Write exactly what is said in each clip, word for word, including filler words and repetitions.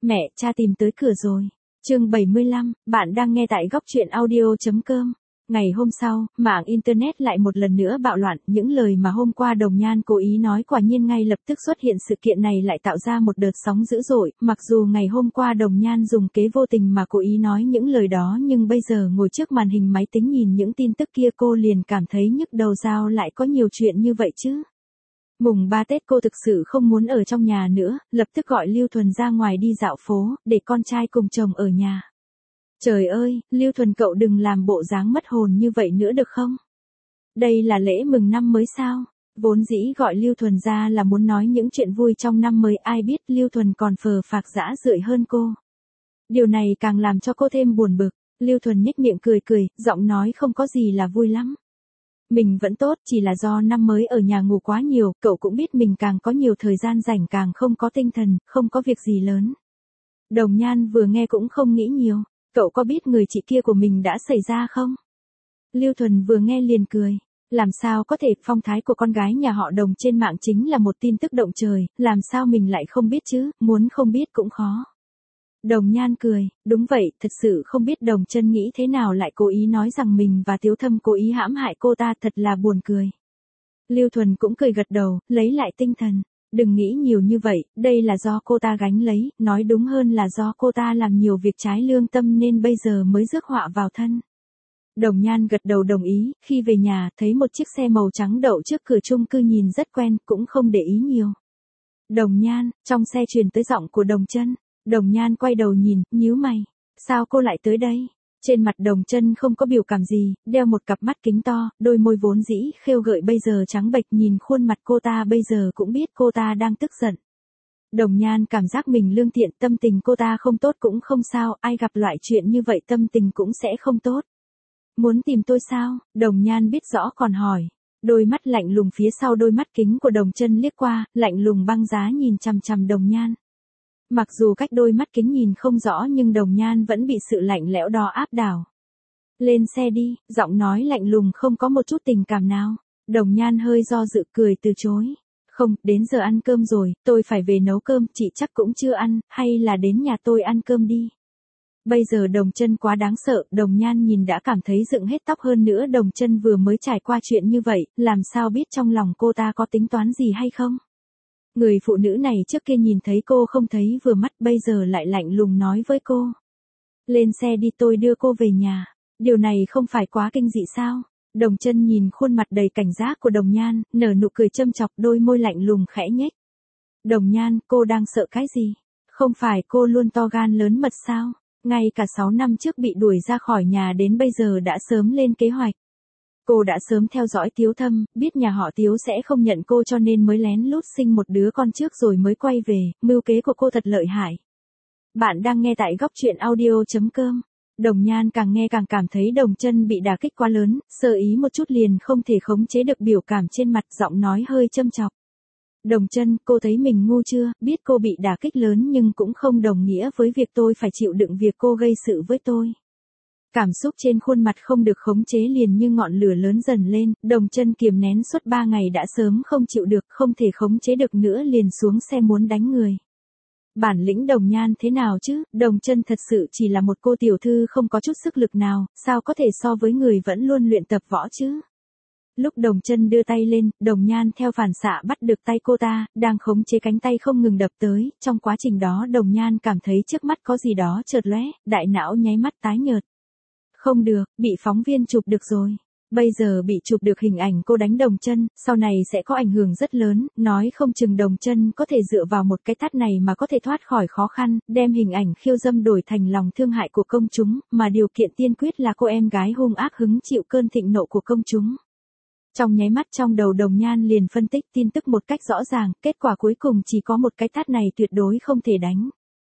Mẹ, cha tìm tới cửa rồi. Chương bảy mươi lăm, bạn đang nghe tại góc truyện audio chấm com. Ngày hôm sau, mạng Internet lại một lần nữa bạo loạn, những lời mà hôm qua Đồng Nhan cố ý nói quả nhiên ngay lập tức xuất hiện, sự kiện này lại tạo ra một đợt sóng dữ dội, mặc dù ngày hôm qua Đồng Nhan dùng kế vô tình mà cố ý nói những lời đó, nhưng bây giờ ngồi trước màn hình máy tính nhìn những tin tức kia cô liền cảm thấy nhức đầu, sao lại có nhiều chuyện như vậy chứ. Mùng ba Tết cô thực sự không muốn ở trong nhà nữa, lập tức gọi Lưu Thuần ra ngoài đi dạo phố, để con trai cùng chồng ở nhà. Trời ơi, Lưu Thuần cậu đừng làm bộ dáng mất hồn như vậy nữa được không? Đây là lễ mừng năm mới sao? Vốn dĩ gọi Lưu Thuần ra là muốn nói những chuyện vui trong năm mới, ai biết Lưu Thuần còn phờ phạc dã rượi hơn cô. Điều này càng làm cho cô thêm buồn bực. Lưu Thuần nhếch miệng cười cười, giọng nói không có gì là vui lắm. Mình vẫn tốt, chỉ là do năm mới ở nhà ngủ quá nhiều, cậu cũng biết mình càng có nhiều thời gian rảnh càng không có tinh thần, không có việc gì lớn. Đồng Nhan vừa nghe cũng không nghĩ nhiều, cậu có biết người chị kia của mình đã xảy ra không? Lưu Thuần vừa nghe liền cười, làm sao có thể, phong thái của con gái nhà họ Đồng trên mạng chính là một tin tức động trời, làm sao mình lại không biết chứ, muốn không biết cũng khó. Đồng Nhan cười, đúng vậy, thật sự không biết Đồng Chân nghĩ thế nào lại cố ý nói rằng mình và Tiếu Thâm cố ý hãm hại cô ta, thật là buồn cười. Lưu Thuần cũng cười gật đầu, lấy lại tinh thần, đừng nghĩ nhiều như vậy, đây là do cô ta gánh lấy, nói đúng hơn là do cô ta làm nhiều việc trái lương tâm nên bây giờ mới rước họa vào thân. Đồng Nhan gật đầu đồng ý, khi về nhà, thấy một chiếc xe màu trắng đậu trước cửa chung cư nhìn rất quen, cũng không để ý nhiều. Đồng Nhan, trong xe truyền tới giọng của Đồng Chân. Đồng Nhan quay đầu nhìn, nhíu mày. Sao cô lại tới đây? Trên mặt Đồng Chân không có biểu cảm gì, đeo một cặp mắt kính to, đôi môi vốn dĩ khêu gợi bây giờ trắng bệch, nhìn khuôn mặt cô ta bây giờ cũng biết cô ta đang tức giận. Đồng Nhan cảm giác mình lương thiện, tâm tình cô ta không tốt cũng không sao, ai gặp loại chuyện như vậy tâm tình cũng sẽ không tốt. Muốn tìm tôi sao? Đồng Nhan biết rõ còn hỏi. Đôi mắt lạnh lùng phía sau đôi mắt kính của Đồng Chân liếc qua, lạnh lùng băng giá nhìn chằm chằm Đồng Nhan. Mặc dù cách đôi mắt kính nhìn không rõ nhưng Đồng Nhan vẫn bị sự lạnh lẽo đó áp đảo. Lên xe đi, giọng nói lạnh lùng không có một chút tình cảm nào. Đồng Nhan hơi do dự cười từ chối. Không, đến giờ ăn cơm rồi, tôi phải về nấu cơm, chị chắc cũng chưa ăn, hay là đến nhà tôi ăn cơm đi. Bây giờ Đồng Chân quá đáng sợ, Đồng Nhan nhìn đã cảm thấy dựng hết tóc, hơn nữa Đồng Chân vừa mới trải qua chuyện như vậy, làm sao biết trong lòng cô ta có tính toán gì hay không? Người phụ nữ này trước kia nhìn thấy cô không thấy vừa mắt, bây giờ lại lạnh lùng nói với cô. Lên xe đi, tôi đưa cô về nhà. Điều này không phải quá kinh dị sao? Đồng Chân nhìn khuôn mặt đầy cảnh giác của Đồng Nhan, nở nụ cười châm chọc, đôi môi lạnh lùng khẽ nhếch. Đồng Nhan, cô đang sợ cái gì? Không phải cô luôn to gan lớn mật sao? Ngay cả sáu năm trước bị đuổi ra khỏi nhà đến bây giờ đã sớm lên kế hoạch. Cô đã sớm theo dõi Tiếu Thâm, biết nhà họ Tiếu sẽ không nhận cô cho nên mới lén lút sinh một đứa con trước rồi mới quay về, mưu kế của cô thật lợi hại. Bạn đang nghe tại góc truyện audio chấm com. Đồng Nhan càng nghe càng cảm thấy Đồng Chân bị đả kích quá lớn, sơ ý một chút liền không thể khống chế được biểu cảm trên mặt, giọng nói hơi châm chọc. Đồng Chân, cô thấy mình ngu chưa, biết cô bị đả kích lớn nhưng cũng không đồng nghĩa với việc tôi phải chịu đựng việc cô gây sự với tôi. Cảm xúc trên khuôn mặt không được khống chế liền như ngọn lửa lớn dần lên, Đồng Chân kiềm nén suốt ba ngày đã sớm không chịu được, không thể khống chế được nữa liền xuống xe muốn đánh người. Bản lĩnh Đồng Nhan thế nào chứ, Đồng Chân thật sự chỉ là một cô tiểu thư không có chút sức lực nào, sao có thể so với người vẫn luôn luyện tập võ chứ. Lúc Đồng Chân đưa tay lên, Đồng Nhan theo phản xạ bắt được tay cô ta, đang khống chế cánh tay không ngừng đập tới, trong quá trình đó Đồng Nhan cảm thấy trước mắt có gì đó chợt lóe, đại não nháy mắt tái nhợt. Không được, bị phóng viên chụp được rồi. Bây giờ bị chụp được hình ảnh cô đánh Đồng Chân, sau này sẽ có ảnh hưởng rất lớn, nói không chừng Đồng Chân có thể dựa vào một cái tát này mà có thể thoát khỏi khó khăn, đem hình ảnh khiêu dâm đổi thành lòng thương hại của công chúng, mà điều kiện tiên quyết là cô em gái hung ác hứng chịu cơn thịnh nộ của công chúng. Trong nháy mắt trong đầu Đồng Nhan liền phân tích tin tức một cách rõ ràng, kết quả cuối cùng chỉ có một cái tát này tuyệt đối không thể đánh.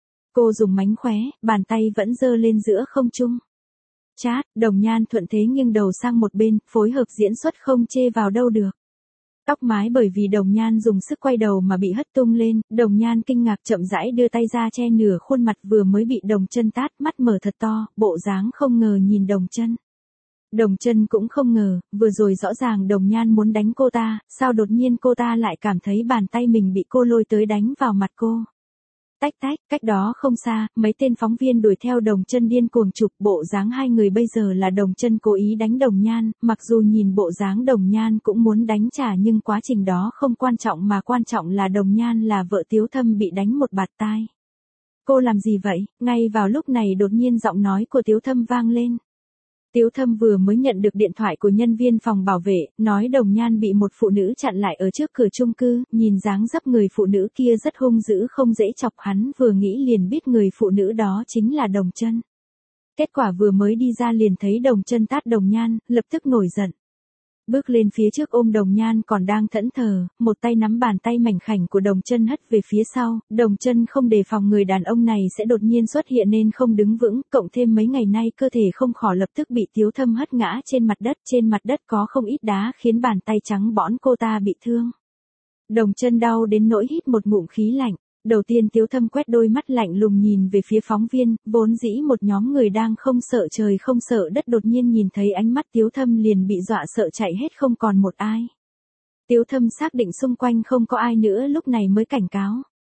Cô dùng mánh khóe, bàn tay vẫn giơ lên giữa không trung. Chát, Đồng Nhan thuận thế nghiêng đầu sang một bên, phối hợp diễn xuất không chê vào đâu được. Tóc mái bởi vì Đồng Nhan dùng sức quay đầu mà bị hất tung lên, Đồng Nhan kinh ngạc chậm rãi đưa tay ra che nửa khuôn mặt vừa mới bị Đồng Chân tát, mắt mở thật to, bộ dáng không ngờ nhìn Đồng Chân. Đồng Chân cũng không ngờ, vừa rồi rõ ràng Đồng Nhan muốn đánh cô ta, sao đột nhiên cô ta lại cảm thấy bàn tay mình bị cô lôi tới đánh vào mặt cô. Tách tách, cách đó không xa, mấy tên phóng viên đuổi theo Đồng Chân điên cuồng chụp, bộ dáng hai người bây giờ là Đồng Chân cố ý đánh Đồng Nhan, mặc dù nhìn bộ dáng Đồng Nhan cũng muốn đánh trả nhưng quá trình đó không quan trọng mà quan trọng là Đồng Nhan là vợ Tiếu Thâm bị đánh một bạt tai. Cô làm gì vậy? Ngay vào lúc này đột nhiên giọng nói của Tiếu Thâm vang lên. Tiếu Thâm vừa mới nhận được điện thoại của nhân viên phòng bảo vệ, nói Đồng Nhan bị một phụ nữ chặn lại ở trước cửa chung cư, nhìn dáng dấp người phụ nữ kia rất hung dữ không dễ chọc, hắn vừa nghĩ liền biết người phụ nữ đó chính là Đồng Chân. Kết quả vừa mới đi ra liền thấy Đồng Chân tát Đồng Nhan, lập tức nổi giận. Bước lên phía trước ôm Đồng Nhan còn đang thẫn thờ, một tay nắm bàn tay mảnh khảnh của Đồng Chân hất về phía sau, Đồng Chân không đề phòng người đàn ông này sẽ đột nhiên xuất hiện nên không đứng vững, cộng thêm mấy ngày nay cơ thể không khỏi lập tức bị Tiếu Thâm hất ngã trên mặt đất, trên mặt đất có không ít đá khiến bàn tay trắng bõn cô ta bị thương. Đồng Chân đau đến nỗi hít một ngụm khí lạnh. Đầu tiên Tiếu Thâm quét đôi mắt lạnh lùng nhìn về phía phóng viên, vốn dĩ một nhóm người đang không sợ trời không sợ đất đột nhiên nhìn thấy ánh mắt Tiếu Thâm liền bị dọa sợ chạy hết không còn một ai. Tiếu Thâm xác định xung quanh không có ai nữa lúc này mới cảnh cáo.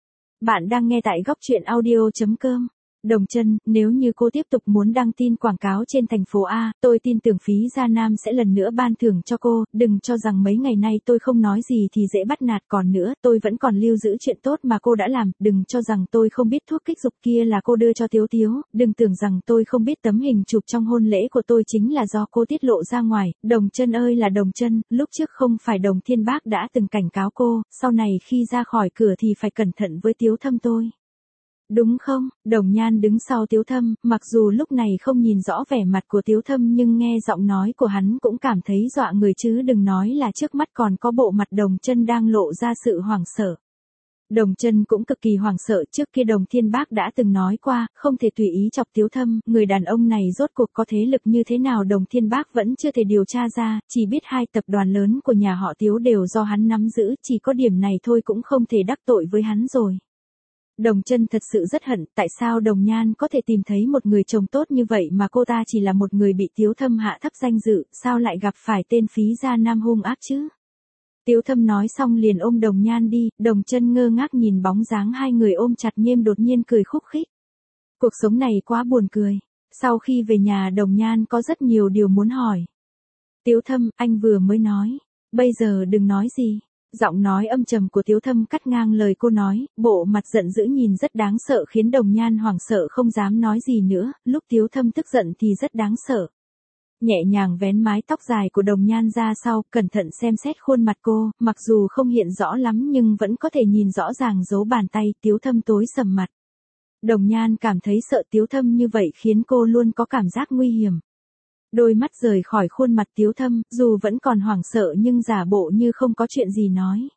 Bạn đang nghe tại góc truyện audio chấm com. Đồng Chân, nếu như cô tiếp tục muốn đăng tin quảng cáo trên thành phố A, tôi tin tưởng Phí Gia Nam sẽ lần nữa ban thưởng cho cô, đừng cho rằng mấy ngày nay tôi không nói gì thì dễ bắt nạt, còn nữa, tôi vẫn còn lưu giữ chuyện tốt mà cô đã làm, đừng cho rằng tôi không biết thuốc kích dục kia là cô đưa cho Tiếu Tiếu, đừng tưởng rằng tôi không biết tấm hình chụp trong hôn lễ của tôi chính là do cô tiết lộ ra ngoài. Đồng Chân ơi là Đồng Chân, lúc trước không phải Đồng Thiên Bác đã từng cảnh cáo cô, sau này khi ra khỏi cửa thì phải cẩn thận với Tiếu Thâm tôi. Đúng không? Đồng Nhan đứng sau Tiếu Thâm, mặc dù lúc này không nhìn rõ vẻ mặt của Tiếu Thâm nhưng nghe giọng nói của hắn cũng cảm thấy dọa người chứ đừng nói là trước mắt còn có bộ mặt Đồng Chân đang lộ ra sự hoảng sợ. Đồng Chân cũng cực kỳ hoảng sợ, trước kia Đồng Thiên Bác đã từng nói qua, không thể tùy ý chọc Tiếu Thâm, người đàn ông này rốt cuộc có thế lực như thế nào Đồng Thiên Bác vẫn chưa thể điều tra ra, chỉ biết hai tập đoàn lớn của nhà họ Tiếu đều do hắn nắm giữ, chỉ có điểm này thôi cũng không thể đắc tội với hắn rồi. Đồng Chân thật sự rất hận, tại sao Đồng Nhan có thể tìm thấy một người chồng tốt như vậy mà cô ta chỉ là một người bị Tiếu Thâm hạ thấp danh dự, sao lại gặp phải tên Phí Gia Nam hung ác chứ? Tiếu Thâm nói xong liền ôm Đồng Nhan đi, Đồng Chân ngơ ngác nhìn bóng dáng hai người ôm chặt nghiêm đột nhiên cười khúc khích. Cuộc sống này quá buồn cười. Sau khi về nhà Đồng Nhan có rất nhiều điều muốn hỏi. Tiếu Thâm, anh vừa mới nói, bây giờ đừng nói gì. Giọng nói âm trầm của Tiếu Thâm cắt ngang lời cô nói, bộ mặt giận dữ nhìn rất đáng sợ khiến Đồng Nhan hoảng sợ không dám nói gì nữa, lúc Tiếu Thâm tức giận thì rất đáng sợ. Nhẹ nhàng vén mái tóc dài của Đồng Nhan ra sau, cẩn thận xem xét khuôn mặt cô, mặc dù không hiện rõ lắm nhưng vẫn có thể nhìn rõ ràng dấu bàn tay. Tiếu Thâm tối sầm mặt. Đồng Nhan cảm thấy sợ Tiếu Thâm như vậy khiến cô luôn có cảm giác nguy hiểm. Đôi mắt rời khỏi khuôn mặt Tiếu Thâm, dù vẫn còn hoảng sợ nhưng giả bộ như không có chuyện gì nói.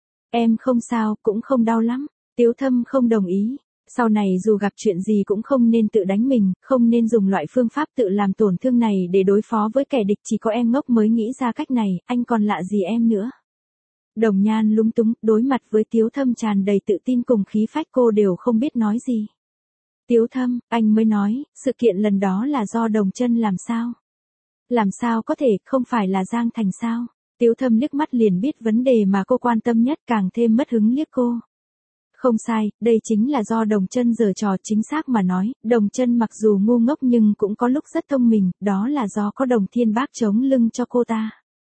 Em không sao, cũng không đau lắm. Tiếu Thâm không đồng ý. Sau này dù gặp chuyện gì cũng không nên tự đánh mình, không nên dùng loại phương pháp tự làm tổn thương này để đối phó với kẻ địch, chỉ có em ngốc mới nghĩ ra cách này, anh còn lạ gì em nữa. Đồng Nhan lúng túng, đối mặt với Tiếu Thâm tràn đầy tự tin cùng khí phách cô đều không biết nói gì. Tiếu Thâm, anh mới nói, sự kiện lần đó là do Đồng Chân làm sao? Làm sao có thể, không phải là Giang Thành sao? Tiếu Thâm liếc mắt liền biết vấn đề mà cô quan tâm nhất, càng thêm mất hứng liếc cô. Không sai, đây chính là do Đồng Chân giở trò, chính xác mà nói, Đồng Chân mặc dù ngu ngốc nhưng cũng có lúc rất thông minh, đó là do có Đồng Thiên Bác chống lưng cho cô ta.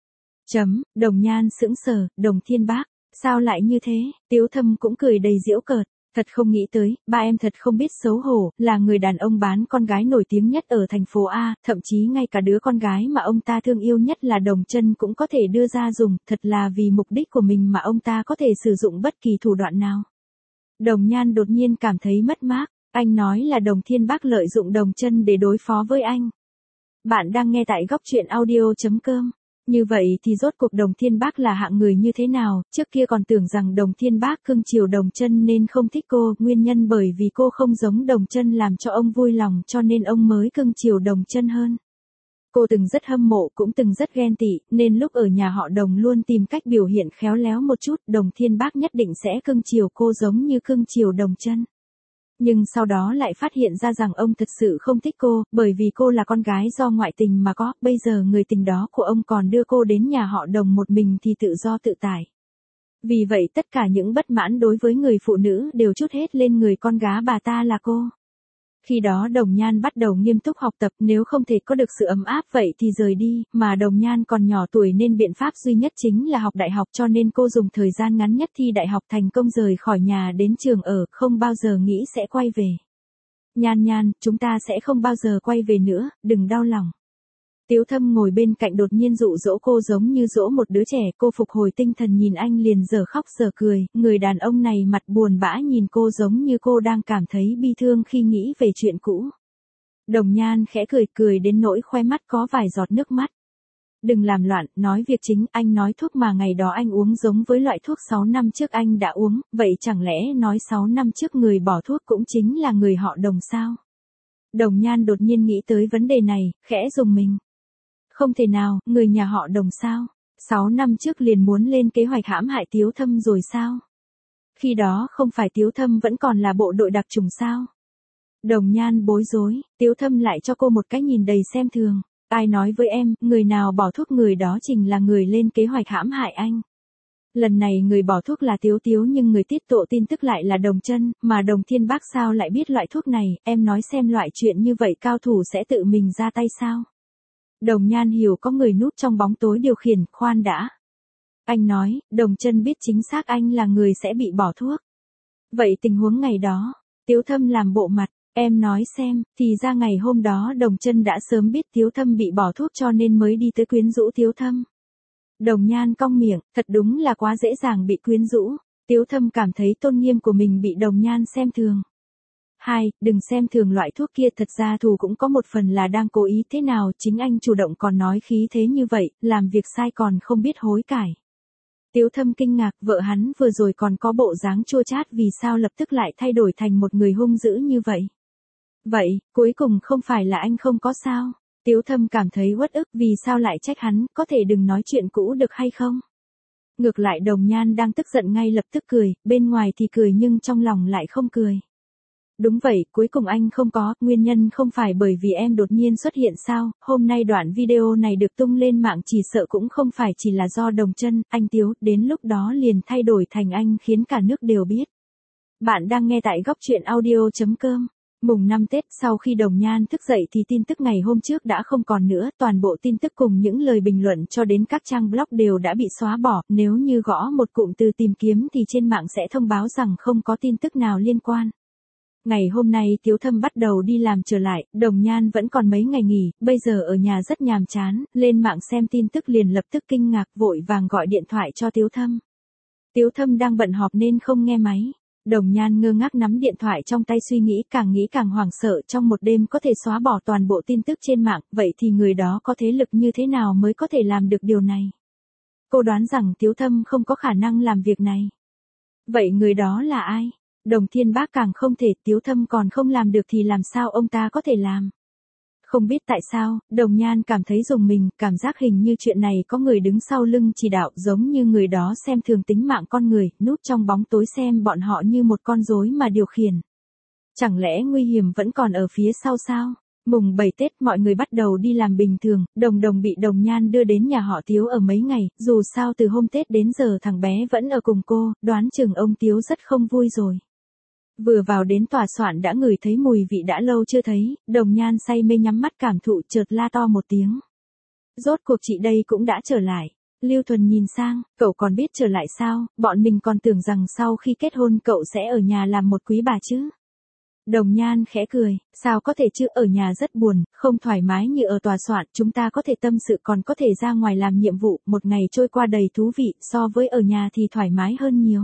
Chấm, Đồng Nhan sững sờ, Đồng Thiên Bác, sao lại như thế? Tiếu Thâm cũng cười đầy giễu cợt. Thật không nghĩ tới, ba em thật không biết xấu hổ, là người đàn ông bán con gái nổi tiếng nhất ở thành phố A, thậm chí ngay cả đứa con gái mà ông ta thương yêu nhất là Đồng Chân cũng có thể đưa ra dùng, thật là vì mục đích của mình mà ông ta có thể sử dụng bất kỳ thủ đoạn nào. Đồng Nhan đột nhiên cảm thấy mất mát, anh nói là Đồng Thiên Bác lợi dụng Đồng Chân để đối phó với anh. Bạn đang nghe tại góc truyện audio chấm com. Như vậy thì rốt cuộc Đồng Thiên Bác là hạng người như thế nào, trước kia còn tưởng rằng Đồng Thiên Bác cưng chiều Đồng Chân nên không thích cô, nguyên nhân bởi vì cô không giống Đồng Chân làm cho ông vui lòng cho nên ông mới cưng chiều Đồng Chân hơn. Cô từng rất hâm mộ cũng từng rất ghen tị, nên lúc ở nhà họ Đồng luôn tìm cách biểu hiện khéo léo một chút, Đồng Thiên Bác nhất định sẽ cưng chiều cô giống như cưng chiều Đồng Chân. Nhưng sau đó lại phát hiện ra rằng ông thật sự không thích cô, bởi vì cô là con gái do ngoại tình mà có, bây giờ người tình đó của ông còn đưa cô đến nhà họ Đồng một mình thì tự do tự tại. Vì vậy tất cả những bất mãn đối với người phụ nữ đều trút hết lên người con gái bà ta là cô. Khi đó Đồng Nhan bắt đầu nghiêm túc học tập, nếu không thể có được sự ấm áp vậy thì rời đi, mà Đồng Nhan còn nhỏ tuổi nên biện pháp duy nhất chính là học đại học, cho nên cô dùng thời gian ngắn nhất thi đại học thành công rời khỏi nhà đến trường ở, không bao giờ nghĩ sẽ quay về. Nhan Nhan, chúng ta sẽ không bao giờ quay về nữa, đừng đau lòng. Tiếu Thâm ngồi bên cạnh đột nhiên dụ dỗ cô giống như dỗ một đứa trẻ, cô phục hồi tinh thần nhìn anh liền giờ khóc giờ cười, người đàn ông này mặt buồn bã nhìn cô giống như cô đang cảm thấy bi thương khi nghĩ về chuyện cũ. Đồng Nhan khẽ cười cười đến nỗi khoe mắt có vài giọt nước mắt. Đừng làm loạn, nói việc chính, anh nói thuốc mà ngày đó anh uống giống với loại thuốc sáu năm trước anh đã uống, vậy chẳng lẽ nói sáu năm trước người bỏ thuốc cũng chính là người họ Đồng sao? Đồng Nhan đột nhiên nghĩ tới vấn đề này, khẽ rùng mình. Không thể nào, người nhà họ Đồng sao? Sáu năm trước liền muốn lên kế hoạch hãm hại Tiếu Thâm rồi sao? Khi đó không phải Tiếu Thâm vẫn còn là bộ đội đặc chủng sao? Đồng Nhan bối rối, Tiếu Thâm lại cho cô một cái nhìn đầy xem thường. Ai nói với em, người nào bỏ thuốc người đó chính là người lên kế hoạch hãm hại anh. Lần này người bỏ thuốc là Tiếu Tiếu nhưng người tiết lộ tin tức lại là Đồng Chân, mà Đồng Thiên Bác sao lại biết loại thuốc này, em nói xem loại chuyện như vậy cao thủ sẽ tự mình ra tay sao? Đồng Nhan hiểu có người núp trong bóng tối điều khiển, khoan đã. Anh nói, Đồng Chân biết chính xác anh là người sẽ bị bỏ thuốc. Vậy tình huống ngày đó, Tiếu Thâm làm bộ mặt, em nói xem, thì ra ngày hôm đó Đồng Chân đã sớm biết Tiếu Thâm bị bỏ thuốc cho nên mới đi tới quyến rũ Tiếu Thâm. Đồng Nhan cong miệng, thật đúng là quá dễ dàng bị quyến rũ. Tiếu Thâm cảm thấy tôn nghiêm của mình bị Đồng Nhan xem thường. Hai, đừng xem thường loại thuốc kia, thật ra thù cũng có một phần là đang cố ý, thế nào chính anh chủ động còn nói khí thế như vậy, làm việc sai còn không biết hối cải. Tiếu Thâm kinh ngạc, vợ hắn vừa rồi còn có bộ dáng chua chát vì sao lập tức lại thay đổi thành một người hung dữ như vậy. Vậy, cuối cùng không phải là anh không có sao? Tiếu Thâm cảm thấy uất ức, vì sao lại trách hắn, có thể đừng nói chuyện cũ được hay không? Ngược lại Đồng Nhan đang tức giận ngay lập tức cười, bên ngoài thì cười nhưng trong lòng lại không cười. Đúng vậy, cuối cùng anh không có, nguyên nhân không phải bởi vì em đột nhiên xuất hiện sao, hôm nay đoạn video này được tung lên mạng chỉ sợ cũng không phải chỉ là do Đồng Chân, anh Tiếu, đến lúc đó liền thay đổi thành anh khiến cả nước đều biết. Bạn đang nghe tại góc truyện audio chấm com. Mùng năm Tết, sau khi Đồng Nhan thức dậy thì tin tức ngày hôm trước đã không còn nữa, toàn bộ tin tức cùng những lời bình luận cho đến các trang blog đều đã bị xóa bỏ, nếu như gõ một cụm từ tìm kiếm thì trên mạng sẽ thông báo rằng không có tin tức nào liên quan. Ngày hôm nay Tiếu Thâm bắt đầu đi làm trở lại, Đồng Nhan vẫn còn mấy ngày nghỉ, bây giờ ở nhà rất nhàm chán, lên mạng xem tin tức liền lập tức kinh ngạc vội vàng gọi điện thoại cho Tiếu Thâm. Tiếu Thâm đang bận họp nên không nghe máy. Đồng Nhan ngơ ngác nắm điện thoại trong tay suy nghĩ, càng nghĩ càng hoảng sợ, trong một đêm có thể xóa bỏ toàn bộ tin tức trên mạng, vậy thì người đó có thế lực như thế nào mới có thể làm được điều này? Cô đoán rằng Tiếu Thâm không có khả năng làm việc này. Vậy người đó là ai? Đồng Thiên Bác càng không thể, Tiếu Thâm còn không làm được thì làm sao ông ta có thể làm? Không biết tại sao, Đồng Nhan cảm thấy rùng mình, cảm giác hình như chuyện này có người đứng sau lưng chỉ đạo, giống như người đó xem thường tính mạng con người, núp trong bóng tối xem bọn họ như một con rối mà điều khiển. Chẳng lẽ nguy hiểm vẫn còn ở phía sau sao? Mùng bảy Tết mọi người bắt đầu đi làm bình thường, Đồng Đồng bị Đồng Nhan đưa đến nhà họ Tiếu ở mấy ngày, dù sao từ hôm Tết đến giờ thằng bé vẫn ở cùng cô, đoán chừng ông Tiếu rất không vui rồi. Vừa vào đến tòa soạn đã ngửi thấy mùi vị đã lâu chưa thấy, Đồng Nhan say mê nhắm mắt cảm thụ, chợt la to một tiếng. Rốt cuộc chị đây cũng đã trở lại. Lưu Thuần nhìn sang, cậu còn biết trở lại sao, bọn mình còn tưởng rằng sau khi kết hôn cậu sẽ ở nhà làm một quý bà chứ. Đồng Nhan khẽ cười, sao có thể chứ, ở nhà rất buồn, không thoải mái như ở tòa soạn, chúng ta có thể tâm sự còn có thể ra ngoài làm nhiệm vụ, một ngày trôi qua đầy thú vị, so với ở nhà thì thoải mái hơn nhiều.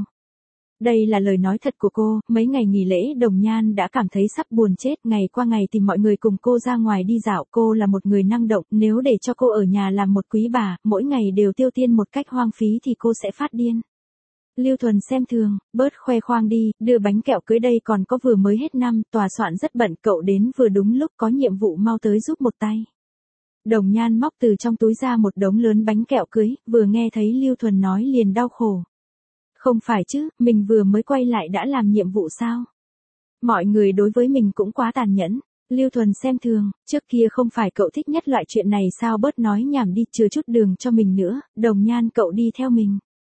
Đây là lời nói thật của cô, mấy ngày nghỉ lễ Đồng Nhan đã cảm thấy sắp buồn chết, ngày qua ngày tìm mọi người cùng cô ra ngoài đi dạo, cô là một người năng động, nếu để cho cô ở nhà làm một quý bà, mỗi ngày đều tiêu tiên một cách hoang phí thì cô sẽ phát điên. Lưu Thuần xem thường, bớt khoe khoang đi, đưa bánh kẹo cưới đây còn có vừa mới hết năm, tòa soạn rất bận, cậu đến vừa đúng lúc có nhiệm vụ mau tới giúp một tay. Đồng Nhan móc từ trong túi ra một đống lớn bánh kẹo cưới, vừa nghe thấy Lưu Thuần nói liền đau khổ. Không phải chứ, mình vừa mới quay lại đã làm nhiệm vụ sao? Mọi người đối với mình cũng quá tàn nhẫn. Lưu Thuần xem thường, trước kia không phải cậu thích nhất loại chuyện này sao, bớt nói nhảm đi, chừa chút đường cho mình nữa, Đồng Nhan cậu đi theo mình.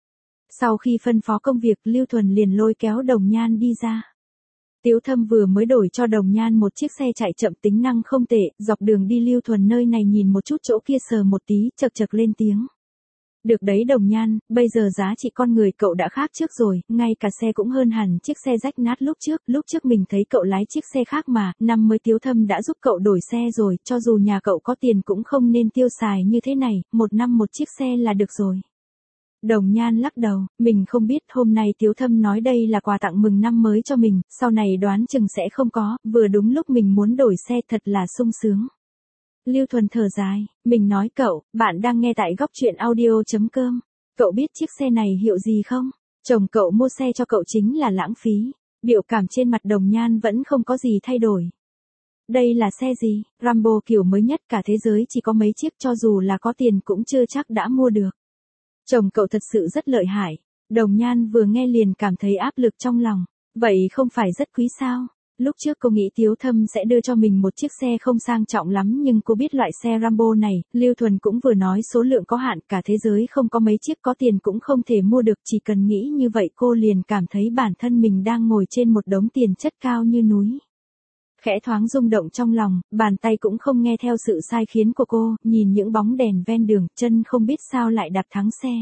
Sau khi phân phó công việc, Lưu Thuần liền lôi kéo Đồng Nhan đi ra. Tiếu Thâm vừa mới đổi cho Đồng Nhan một chiếc xe chạy chậm tính năng không tệ, dọc đường đi Lưu Thuần nơi này nhìn một chút chỗ kia sờ một tí, chật chật lên tiếng. Được đấy Đồng Nhan, bây giờ giá trị con người cậu đã khác trước rồi, ngay cả xe cũng hơn hẳn chiếc xe rách nát lúc trước, lúc trước mình thấy cậu lái chiếc xe khác mà, năm mới Tiếu Thâm đã giúp cậu đổi xe rồi, cho dù nhà cậu có tiền cũng không nên tiêu xài như thế này, một năm một chiếc xe là được rồi. Đồng Nhan lắc đầu, mình không biết, hôm nay Tiếu Thâm nói đây là quà tặng mừng năm mới cho mình, sau này đoán chừng sẽ không có, vừa đúng lúc mình muốn đổi xe, thật là sung sướng. Lưu Thuần thở dài, mình nói cậu, bạn đang nghe tại góc truyện audio chấm com. Cậu biết chiếc xe này hiệu gì không? Chồng cậu mua xe cho cậu chính là lãng phí. Biểu cảm trên mặt Đồng Nhan vẫn không có gì thay đổi. Đây là xe gì? Rambo kiểu mới nhất, cả thế giới chỉ có mấy chiếc, cho dù là có tiền cũng chưa chắc đã mua được. Chồng cậu thật sự rất lợi hại. Đồng Nhan vừa nghe liền cảm thấy áp lực trong lòng. Vậy không phải rất quý sao? Lúc trước cô nghĩ Tiếu Thâm sẽ đưa cho mình một chiếc xe không sang trọng lắm, nhưng cô biết loại xe Rambo này, Lưu Thuần cũng vừa nói số lượng có hạn, cả thế giới không có mấy chiếc, có tiền cũng không thể mua được, chỉ cần nghĩ như vậy cô liền cảm thấy bản thân mình đang ngồi trên một đống tiền chất cao như núi. Khẽ thoáng rung động trong lòng, bàn tay cũng không nghe theo sự sai khiến của cô, nhìn những bóng đèn ven đường, chân không biết sao lại đặt thắng xe.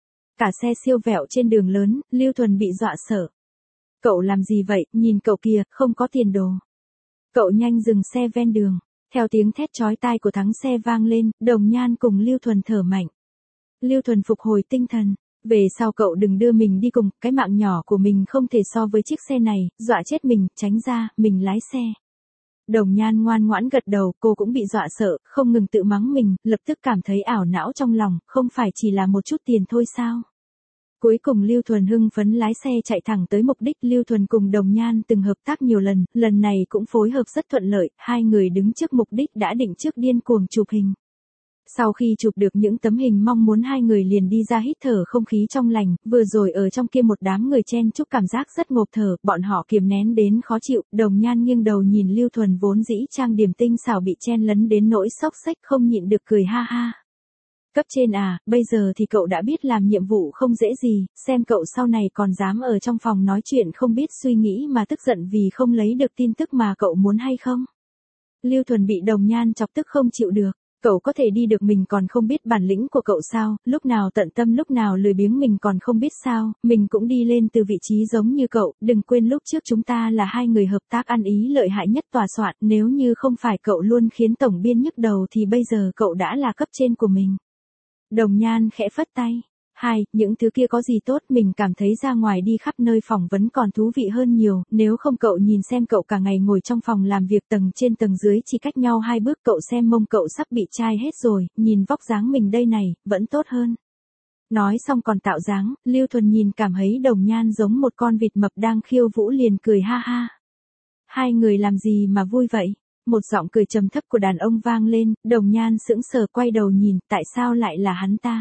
Cả xe siêu vẹo trên đường lớn, Lưu Thuần bị dọa sợ. Cậu làm gì vậy, nhìn cậu kìa, không có tiền đồ. Cậu nhanh dừng xe ven đường. Theo tiếng thét chói tai của thắng xe vang lên, Đồng Nhan cùng Lưu Thuần thở mạnh. Lưu Thuần phục hồi tinh thần. Về sau cậu đừng đưa mình đi cùng, cái mạng nhỏ của mình không thể so với chiếc xe này, dọa chết mình, tránh ra, mình lái xe. Đồng Nhan ngoan ngoãn gật đầu, cô cũng bị dọa sợ, không ngừng tự mắng mình, lập tức cảm thấy ảo não trong lòng, không phải chỉ là một chút tiền thôi sao? Cuối cùng Lưu Thuần hưng phấn lái xe chạy thẳng tới mục đích. Lưu Thuần cùng Đồng Nhan từng hợp tác nhiều lần, lần này cũng phối hợp rất thuận lợi, hai người đứng trước mục đích đã định trước điên cuồng chụp hình. Sau khi chụp được những tấm hình mong muốn, hai người liền đi ra hít thở không khí trong lành, vừa rồi ở trong kia một đám người chen chúc cảm giác rất ngộp thở, bọn họ kiềm nén đến khó chịu. Đồng Nhan nghiêng đầu nhìn Lưu Thuần vốn dĩ trang điểm tinh xảo bị chen lấn đến nỗi xốc xếch, không nhịn được cười ha ha. Cấp trên à, bây giờ thì cậu đã biết làm nhiệm vụ không dễ gì, xem cậu sau này còn dám ở trong phòng nói chuyện không biết suy nghĩ mà tức giận vì không lấy được tin tức mà cậu muốn hay không? Lưu Thuần bị Đồng Nhan chọc tức không chịu được. Cậu có thể đi được mình còn không biết bản lĩnh của cậu sao, lúc nào tận tâm lúc nào lười biếng mình còn không biết sao, mình cũng đi lên từ vị trí giống như cậu, đừng quên lúc trước chúng ta là hai người hợp tác ăn ý lợi hại nhất tòa soạn, nếu như không phải cậu luôn khiến tổng biên nhức đầu thì bây giờ cậu đã là cấp trên của mình. Đồng Nhan khẽ phất tay. Hai, những thứ kia có gì tốt, mình cảm thấy ra ngoài đi khắp nơi phỏng vấn còn thú vị hơn nhiều, nếu không cậu nhìn xem cậu cả ngày ngồi trong phòng làm việc tầng trên tầng dưới chỉ cách nhau hai bước, cậu xem mông cậu sắp bị chai hết rồi, nhìn vóc dáng mình đây này, vẫn tốt hơn. Nói xong còn tạo dáng, Lưu Thuần nhìn cảm thấy Đồng Nhan giống một con vịt mập đang khiêu vũ liền cười ha ha. Hai người làm gì mà vui vậy? Một giọng cười trầm thấp của đàn ông vang lên, Đồng Nhan sững sờ quay đầu nhìn, tại sao lại là hắn ta?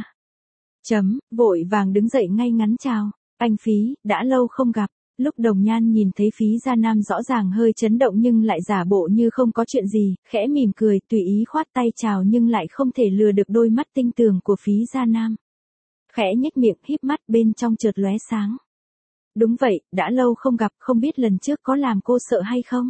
Chấm, vội vàng đứng dậy ngay ngắn chào. Anh Phí, đã lâu không gặp. Lúc Đồng Nhan nhìn thấy Phí Gia Nam rõ ràng hơi chấn động nhưng lại giả bộ như không có chuyện gì, khẽ mỉm cười, tùy ý khoát tay chào nhưng lại không thể lừa được đôi mắt tinh tường của Phí Gia Nam. Khẽ nhếch miệng, híp mắt, bên trong chợt lóe sáng. Đúng vậy, đã lâu không gặp, không biết lần trước có làm cô sợ hay không?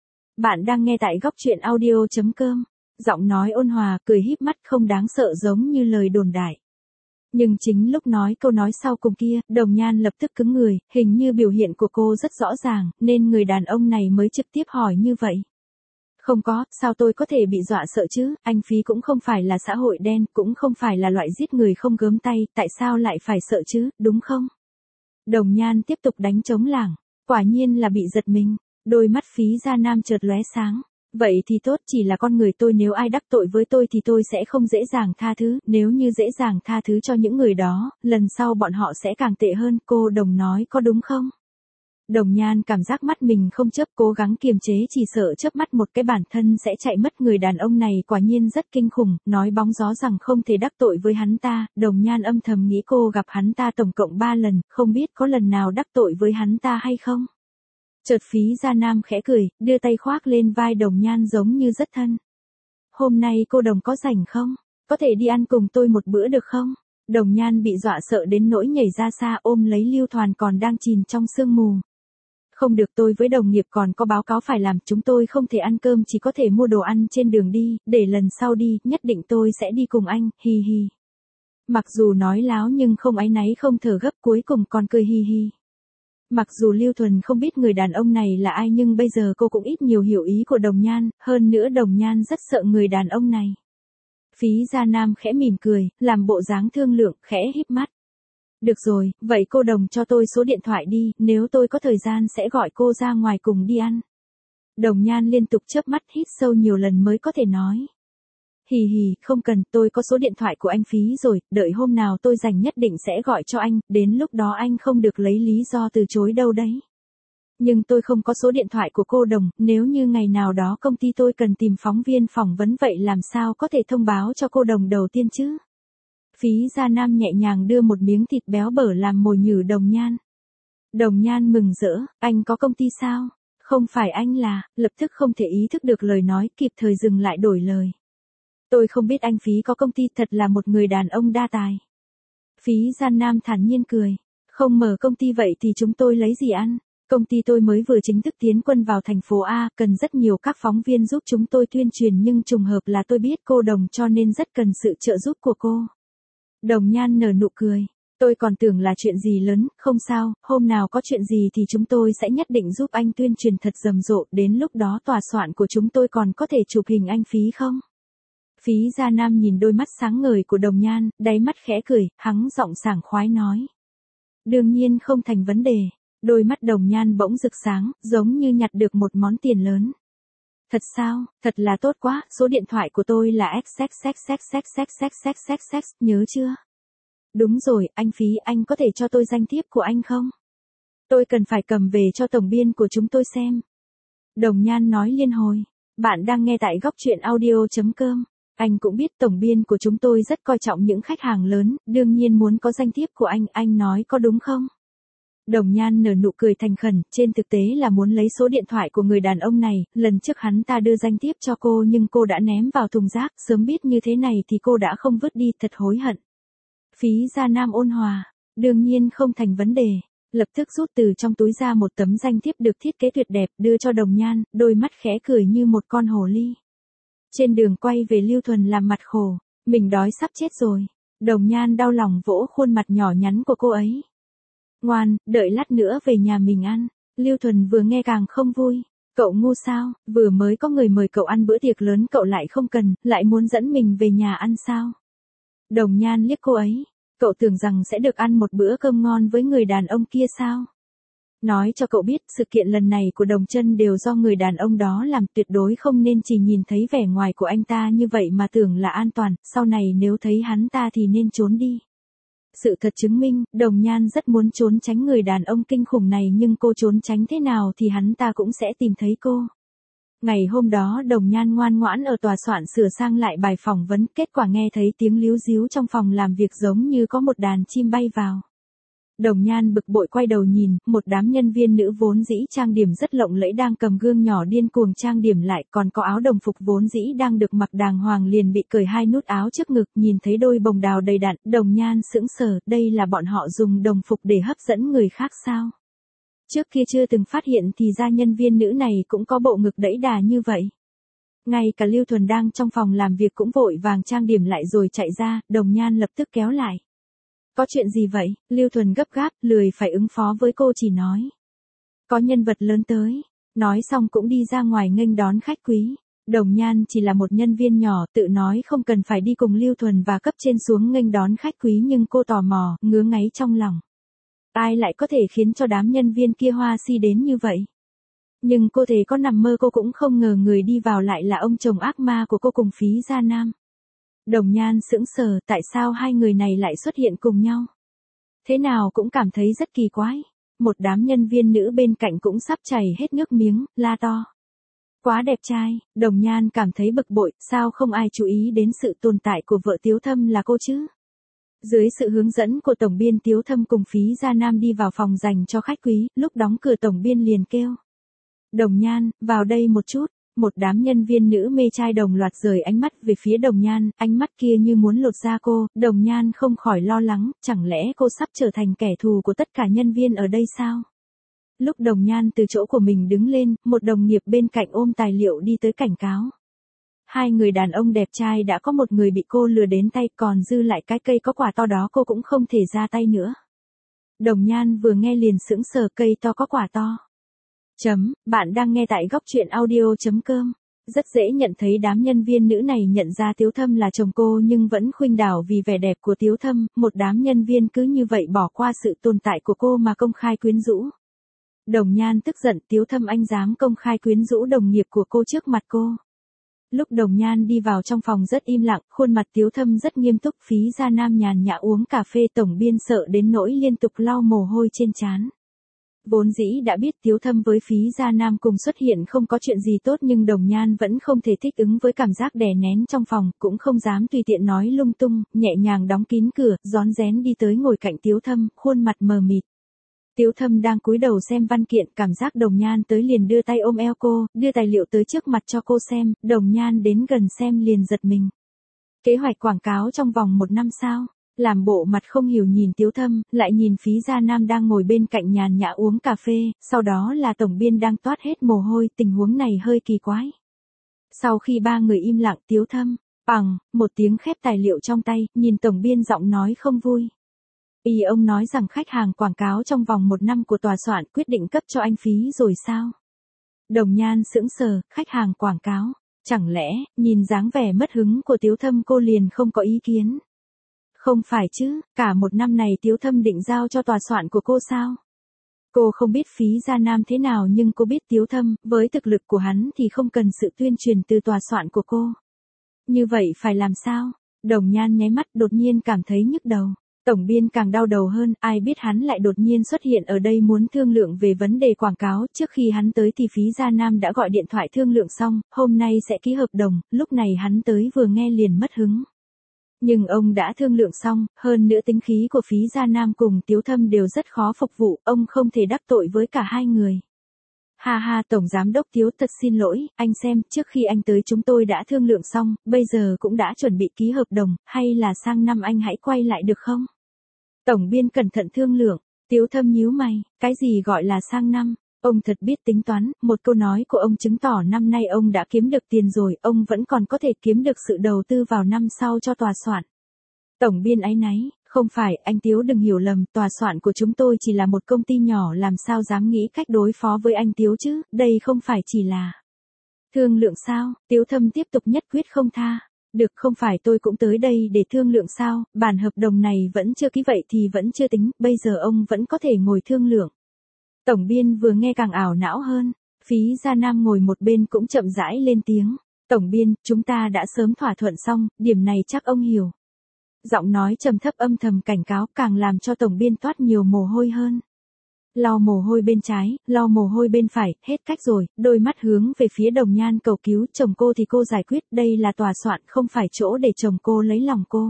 Bạn đang nghe tại góc truyện audio chấm com. Giọng nói ôn hòa, cười híp mắt không đáng sợ giống như lời đồn đại. Nhưng chính lúc nói câu nói sau cùng kia, Đồng Nhan lập tức cứng người, hình như biểu hiện của cô rất rõ ràng, nên người đàn ông này mới trực tiếp hỏi như vậy. Không có, sao tôi có thể bị dọa sợ chứ, anh Phí cũng không phải là xã hội đen, cũng không phải là loại giết người không gớm tay, tại sao lại phải sợ chứ, đúng không? Đồng Nhan tiếp tục đánh trống lảng, quả nhiên là bị giật mình, đôi mắt Phí Gia Nam chợt lóe sáng. Vậy thì tốt, chỉ là con người tôi, nếu ai đắc tội với tôi thì tôi sẽ không dễ dàng tha thứ, nếu như dễ dàng tha thứ cho những người đó, lần sau bọn họ sẽ càng tệ hơn, cô Đồng nói có đúng không? Đồng Nhan cảm giác mắt mình không chớp, cố gắng kiềm chế, chỉ sợ chớp mắt một cái bản thân sẽ chạy mất. Người đàn ông này quả nhiên rất kinh khủng, nói bóng gió rằng không thể đắc tội với hắn ta. Đồng Nhan âm thầm nghĩ cô gặp hắn ta tổng cộng ba lần, không biết có lần nào đắc tội với hắn ta hay không? Chợt Phí Gia Nam khẽ cười, đưa tay khoác lên vai Đồng Nhan giống như rất thân. Hôm nay cô Đồng có rảnh không? Có thể đi ăn cùng tôi một bữa được không? Đồng Nhan bị dọa sợ đến nỗi nhảy ra xa ôm lấy Lưu Thoàn còn đang chìm trong sương mù. Không được, tôi với đồng nghiệp còn có báo cáo phải làm, chúng tôi không thể ăn cơm, chỉ có thể mua đồ ăn trên đường đi, để lần sau đi, nhất định tôi sẽ đi cùng anh, hi hi. Mặc dù nói láo nhưng không áy náy không thở gấp, cuối cùng còn cười hi hi. Mặc dù Lưu Thuần không biết người đàn ông này là ai nhưng bây giờ cô cũng ít nhiều hiểu ý của Đồng Nhan, hơn nữa Đồng Nhan rất sợ người đàn ông này. Phí Gia Nam khẽ mỉm cười, làm bộ dáng thương lượng, khẽ híp mắt. Được rồi, vậy cô Đồng cho tôi số điện thoại đi, nếu tôi có thời gian sẽ gọi cô ra ngoài cùng đi ăn. Đồng Nhan liên tục chớp mắt hít sâu nhiều lần mới có thể nói. Hì hì, không cần, tôi có số điện thoại của anh Phí rồi, đợi hôm nào tôi rảnh nhất định sẽ gọi cho anh, đến lúc đó anh không được lấy lý do từ chối đâu đấy. Nhưng tôi không có số điện thoại của cô Đồng, nếu như ngày nào đó công ty tôi cần tìm phóng viên phỏng vấn vậy làm sao có thể thông báo cho cô Đồng đầu tiên chứ? Phí Gia Nam nhẹ nhàng đưa một miếng thịt béo bở làm mồi nhử Đồng Nhan. Đồng Nhan mừng rỡ, anh có công ty sao? Không phải anh là, lập tức không thể ý thức được lời nói, kịp thời dừng lại đổi lời. Tôi không biết anh Phí có công ty, thật là một người đàn ông đa tài. Phí Gia Nam thản nhiên cười, không mở công ty vậy thì chúng tôi lấy gì ăn? Công ty tôi mới vừa chính thức tiến quân vào thành phố A, cần rất nhiều các phóng viên giúp chúng tôi tuyên truyền nhưng trùng hợp là tôi biết cô Đồng cho nên rất cần sự trợ giúp của cô. Đồng Nhan nở nụ cười, tôi còn tưởng là chuyện gì lớn, không sao, hôm nào có chuyện gì thì chúng tôi sẽ nhất định giúp anh tuyên truyền thật rầm rộ, đến lúc đó tòa soạn của chúng tôi còn có thể chụp hình anh Phí không? Phí Gia Nam nhìn đôi mắt sáng ngời của Đồng Nhan, đáy mắt khẽ cười, hắng giọng sảng khoái nói. Đương nhiên không thành vấn đề. Đôi mắt Đồng Nhan bỗng rực sáng, giống như nhặt được một món tiền lớn. Thật sao, thật là tốt quá, số điện thoại của tôi là xx xx xx xx xx xx, nhớ chưa? Đúng rồi, anh Phí, anh có thể cho tôi danh thiếp của anh không? Tôi cần phải cầm về cho tổng biên của chúng tôi xem. Đồng Nhan nói liên hồi, bạn đang nghe tại góc truyện audio.com. Anh cũng biết tổng biên của chúng tôi rất coi trọng những khách hàng lớn, đương nhiên muốn có danh thiếp của anh, anh nói có đúng không? Đồng Nhan nở nụ cười thành khẩn, trên thực tế là muốn lấy số điện thoại của người đàn ông này, lần trước hắn ta đưa danh thiếp cho cô nhưng cô đã ném vào thùng rác, sớm biết như thế này thì cô đã không vứt đi, thật hối hận. Phí Gia Nam ôn hòa, đương nhiên không thành vấn đề, lập tức rút từ trong túi ra một tấm danh thiếp được thiết kế tuyệt đẹp, đưa cho Đồng Nhan, đôi mắt khẽ cười như một con hồ ly. Trên đường quay về Lưu Thuần làm mặt khổ, mình đói sắp chết rồi. Đồng Nhan đau lòng vỗ khuôn mặt nhỏ nhắn của cô ấy. Ngoan, đợi lát nữa về nhà mình ăn. Lưu Thuần vừa nghe càng không vui. Cậu ngu sao, vừa mới có người mời cậu ăn bữa tiệc lớn cậu lại không cần, lại muốn dẫn mình về nhà ăn sao? Đồng Nhan liếc cô ấy. Cậu tưởng rằng sẽ được ăn một bữa cơm ngon với người đàn ông kia sao? Nói cho cậu biết, sự kiện lần này của Đồng Chân đều do người đàn ông đó làm, tuyệt đối không nên chỉ nhìn thấy vẻ ngoài của anh ta như vậy mà tưởng là an toàn, sau này nếu thấy hắn ta thì nên trốn đi. Sự thật chứng minh, Đồng Nhan rất muốn trốn tránh người đàn ông kinh khủng này nhưng cô trốn tránh thế nào thì hắn ta cũng sẽ tìm thấy cô. Ngày hôm đó Đồng Nhan ngoan ngoãn ở tòa soạn sửa sang lại bài phỏng vấn, kết quả nghe thấy tiếng líu ríu trong phòng làm việc giống như có một đàn chim bay vào. Đồng Nhan bực bội quay đầu nhìn, một đám nhân viên nữ vốn dĩ trang điểm rất lộng lẫy đang cầm gương nhỏ điên cuồng trang điểm lại, còn có áo đồng phục vốn dĩ đang được mặc đàng hoàng liền bị cởi hai nút áo trước ngực, nhìn thấy đôi bồng đào đầy đặn, Đồng Nhan sững sờ, đây là bọn họ dùng đồng phục để hấp dẫn người khác sao? Trước kia chưa từng phát hiện thì ra nhân viên nữ này cũng có bộ ngực đẫy đà như vậy. Ngay cả Lưu Thuần đang trong phòng làm việc cũng vội vàng trang điểm lại rồi chạy ra, Đồng Nhan lập tức kéo lại. Có chuyện gì vậy? Lưu Thuần gấp gáp, lười phải ứng phó với cô chỉ nói. Có nhân vật lớn tới. Nói xong cũng đi ra ngoài nghênh đón khách quý. Đồng Nhan chỉ là một nhân viên nhỏ, tự nói không cần phải đi cùng Lưu Thuần và cấp trên xuống nghênh đón khách quý nhưng cô tò mò, ngứa ngáy trong lòng. Ai lại có thể khiến cho đám nhân viên kia hoa si đến như vậy? Nhưng cô thấy có nằm mơ cô cũng không ngờ người đi vào lại là ông chồng ác ma của cô cùng Phí Gia Nam. Đồng Nhan sững sờ, tại sao hai người này lại xuất hiện cùng nhau? Thế nào cũng cảm thấy rất kỳ quái. Một đám nhân viên nữ bên cạnh cũng sắp chảy hết nước miếng, la to. Quá đẹp trai, Đồng Nhan cảm thấy bực bội, sao không ai chú ý đến sự tồn tại của vợ Tiếu Thâm là cô chứ? Dưới sự hướng dẫn của tổng biên, Tiếu Thâm cùng Phí Gia Nam đi vào phòng dành cho khách quý, lúc đóng cửa tổng biên liền kêu. Đồng Nhan, vào đây một chút. Một đám nhân viên nữ mê trai đồng loạt rời ánh mắt về phía Đồng Nhan, ánh mắt kia như muốn lột da cô. Đồng Nhan không khỏi lo lắng, chẳng lẽ cô sắp trở thành kẻ thù của tất cả nhân viên ở đây sao? Lúc Đồng Nhan từ chỗ của mình đứng lên, một đồng nghiệp bên cạnh ôm tài liệu đi tới cảnh cáo. Hai người đàn ông đẹp trai đã có một người bị cô lừa đến tay, còn dư lại cái cây có quả to đó cô cũng không thể ra tay nữa. Đồng Nhan vừa nghe liền sững sờ, cây to có quả to. Chấm, bạn đang nghe tại góc truyện audio.com. Rất dễ nhận thấy đám nhân viên nữ này nhận ra Tiếu Thâm là chồng cô nhưng vẫn khuynh đảo vì vẻ đẹp của Tiếu Thâm, một đám nhân viên cứ như vậy bỏ qua sự tồn tại của cô mà công khai quyến rũ. Đồng Nhan tức giận, Tiếu Thâm anh dám công khai quyến rũ đồng nghiệp của cô trước mặt cô. Lúc Đồng Nhan đi vào trong phòng rất im lặng, khuôn mặt Tiếu Thâm rất nghiêm túc, Phí Gia Nam nhàn nhã uống cà phê, tổng biên sợ đến nỗi liên tục lau mồ hôi trên trán. Vốn dĩ đã biết Tiếu Thâm với Phí Gia Nam cùng xuất hiện không có chuyện gì tốt nhưng Đồng Nhan vẫn không thể thích ứng với cảm giác đè nén trong phòng, cũng không dám tùy tiện nói lung tung, nhẹ nhàng đóng kín cửa, rón rén đi tới ngồi cạnh Tiếu Thâm, khuôn mặt mờ mịt. Tiếu Thâm đang cúi đầu xem văn kiện, cảm giác Đồng Nhan tới liền đưa tay ôm eo cô, đưa tài liệu tới trước mặt cho cô xem, Đồng Nhan đến gần xem liền giật mình. Kế hoạch quảng cáo trong vòng một năm sao? Làm bộ mặt không hiểu nhìn Tiếu Thâm, lại nhìn Phí Gia Nam đang ngồi bên cạnh nhàn nhã uống cà phê, sau đó là tổng biên đang toát hết mồ hôi, tình huống này hơi kỳ quái. Sau khi ba người im lặng, Tiếu Thâm, bằng, một tiếng khép tài liệu trong tay, nhìn tổng biên giọng nói không vui. Ý ông nói rằng khách hàng quảng cáo trong vòng một năm của tòa soạn quyết định cấp cho anh phí rồi sao? Đồng Nhan sững sờ, khách hàng quảng cáo, chẳng lẽ, nhìn dáng vẻ mất hứng của Tiếu Thâm cô liền không có ý kiến? Không phải chứ, cả một năm này Tiếu Thâm định giao cho tòa soạn của cô sao? Cô không biết Phí Gia Nam thế nào nhưng cô biết Tiếu Thâm, với thực lực của hắn thì không cần sự tuyên truyền từ tòa soạn của cô. Như vậy phải làm sao? Đồng Nhan nháy mắt đột nhiên cảm thấy nhức đầu. Tổng biên càng đau đầu hơn, ai biết hắn lại đột nhiên xuất hiện ở đây muốn thương lượng về vấn đề quảng cáo, trước khi hắn tới thì Phí Gia Nam đã gọi điện thoại thương lượng xong, hôm nay sẽ ký hợp đồng, lúc này hắn tới vừa nghe liền mất hứng. Nhưng ông đã thương lượng xong, hơn nữa tính khí của Phí Gia Nam cùng Tiếu Thâm đều rất khó phục vụ, ông không thể đắc tội với cả hai người. Ha ha, Tổng Giám đốc Tiếu thật xin lỗi, anh xem, trước khi anh tới chúng tôi đã thương lượng xong, bây giờ cũng đã chuẩn bị ký hợp đồng, hay là sang năm anh hãy quay lại được không? Tổng biên cẩn thận thương lượng, Tiếu Thâm nhíu mày, cái gì gọi là sang năm? Ông thật biết tính toán, một câu nói của ông chứng tỏ năm nay ông đã kiếm được tiền rồi, ông vẫn còn có thể kiếm được sự đầu tư vào năm sau cho tòa soạn. Tổng biên áy náy, không phải, anh Tiếu đừng hiểu lầm, tòa soạn của chúng tôi chỉ là một công ty nhỏ làm sao dám nghĩ cách đối phó với anh Tiếu chứ, đây không phải chỉ là thương lượng sao? Tiếu Thâm tiếp tục nhất quyết không tha. Được, không phải tôi cũng tới đây để thương lượng sao, bản hợp đồng này vẫn chưa ký vậy thì vẫn chưa tính, bây giờ ông vẫn có thể ngồi thương lượng. Tổng biên vừa nghe càng ảo não hơn, Phí Gia Nam ngồi một bên cũng chậm rãi lên tiếng. Tổng biên, chúng ta đã sớm thỏa thuận xong, điểm này chắc ông hiểu. Giọng nói trầm thấp âm thầm cảnh cáo càng làm cho tổng biên toát nhiều mồ hôi hơn. Lau mồ hôi bên trái, lau mồ hôi bên phải, hết cách rồi, đôi mắt hướng về phía Đồng Nhan cầu cứu, chồng cô thì cô giải quyết, đây là tòa soạn không phải chỗ để chồng cô lấy lòng cô.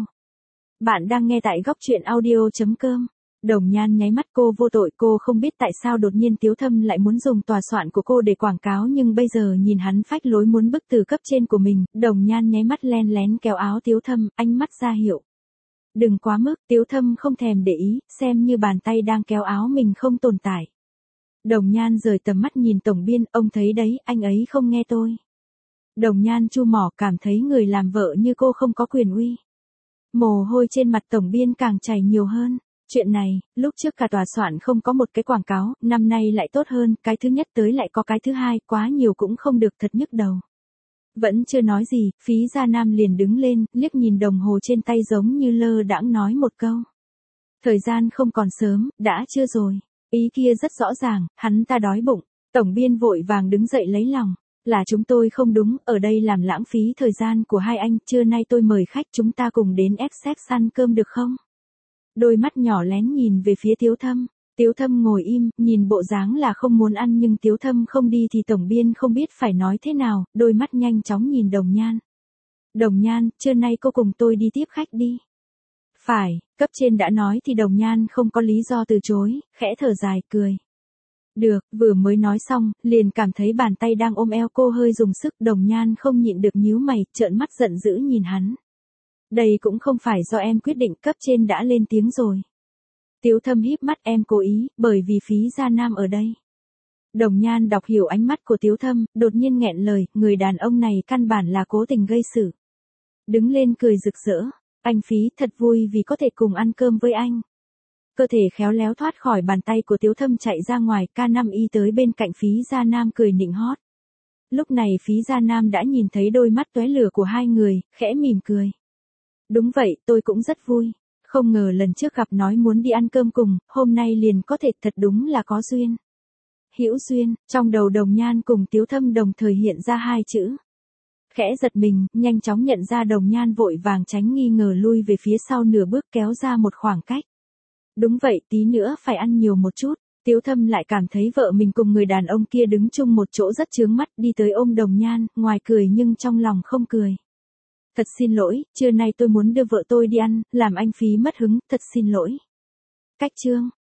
Bạn đang nghe tại góc truyện audio.com. Đồng Nhan nháy mắt, cô vô tội, cô không biết tại sao đột nhiên Tiếu Thâm lại muốn dùng tòa soạn của cô để quảng cáo nhưng bây giờ nhìn hắn phách lối muốn bức từ cấp trên của mình, Đồng Nhan nháy mắt len lén kéo áo Tiếu Thâm, ánh mắt ra hiệu. Đừng quá mức, Tiếu Thâm không thèm để ý, xem như bàn tay đang kéo áo mình không tồn tại. Đồng Nhan rời tầm mắt nhìn tổng biên, ông thấy đấy, anh ấy không nghe tôi. Đồng Nhan chu mỏ cảm thấy người làm vợ như cô không có quyền uy. Mồ hôi trên mặt tổng biên càng chảy nhiều hơn. Chuyện này, lúc trước cả tòa soạn không có một cái quảng cáo, năm nay lại tốt hơn, cái thứ nhất tới lại có cái thứ hai, quá nhiều cũng không được, thật nhức đầu. Vẫn chưa nói gì, Phí Gia Nam liền đứng lên, liếc nhìn đồng hồ trên tay giống như lơ đãng nói một câu. Thời gian không còn sớm, đã chưa rồi. Ý kia rất rõ ràng, hắn ta đói bụng. Tổng biên vội vàng đứng dậy lấy lòng. Là chúng tôi không đúng, ở đây làm lãng phí thời gian của hai anh, trưa nay tôi mời khách chúng ta cùng đến Essex ăn cơm được không? Đôi mắt nhỏ lén nhìn về phía Tiếu Thâm. Tiếu Thâm ngồi im, nhìn bộ dáng là không muốn ăn nhưng Tiếu Thâm không đi thì tổng biên không biết phải nói thế nào, đôi mắt nhanh chóng nhìn Đồng Nhan. Đồng Nhan, trưa nay cô cùng tôi đi tiếp khách đi. Phải, cấp trên đã nói thì Đồng Nhan không có lý do từ chối, khẽ thở dài, cười. Được, vừa mới nói xong, liền cảm thấy bàn tay đang ôm eo cô hơi dùng sức. Đồng Nhan không nhịn được nhíu mày, trợn mắt giận dữ nhìn hắn. Đây cũng không phải do em quyết định, cấp trên đã lên tiếng rồi. Tiếu Thâm híp mắt, em cố ý, bởi vì Phí Gia Nam ở đây. Đồng Nhan đọc hiểu ánh mắt của Tiếu Thâm, đột nhiên nghẹn lời, người đàn ông này căn bản là cố tình gây sự. Đứng lên cười rực rỡ, anh Phí thật vui vì có thể cùng ăn cơm với anh. Cơ thể khéo léo thoát khỏi bàn tay của Tiếu Thâm chạy ra ngoài, K năm y tới bên cạnh Phí Gia Nam cười nịnh hót. Lúc này Phí Gia Nam đã nhìn thấy đôi mắt tóe lửa của hai người, khẽ mỉm cười. Đúng vậy, tôi cũng rất vui. Không ngờ lần trước gặp nói muốn đi ăn cơm cùng, hôm nay liền có thể, thật đúng là có duyên. Hữu duyên, trong đầu Đồng Nhan cùng Tiếu Thâm đồng thời hiện ra hai chữ. Khẽ giật mình, nhanh chóng nhận ra Đồng Nhan vội vàng tránh nghi ngờ lui về phía sau nửa bước kéo ra một khoảng cách. Đúng vậy, tí nữa phải ăn nhiều một chút. Tiếu Thâm lại cảm thấy vợ mình cùng người đàn ông kia đứng chung một chỗ rất chướng mắt, đi tới ôm Đồng Nhan, ngoài cười nhưng trong lòng không cười. Thật xin lỗi, trưa nay tôi muốn đưa vợ tôi đi ăn, làm anh Phí mất hứng, thật xin lỗi. Cách chương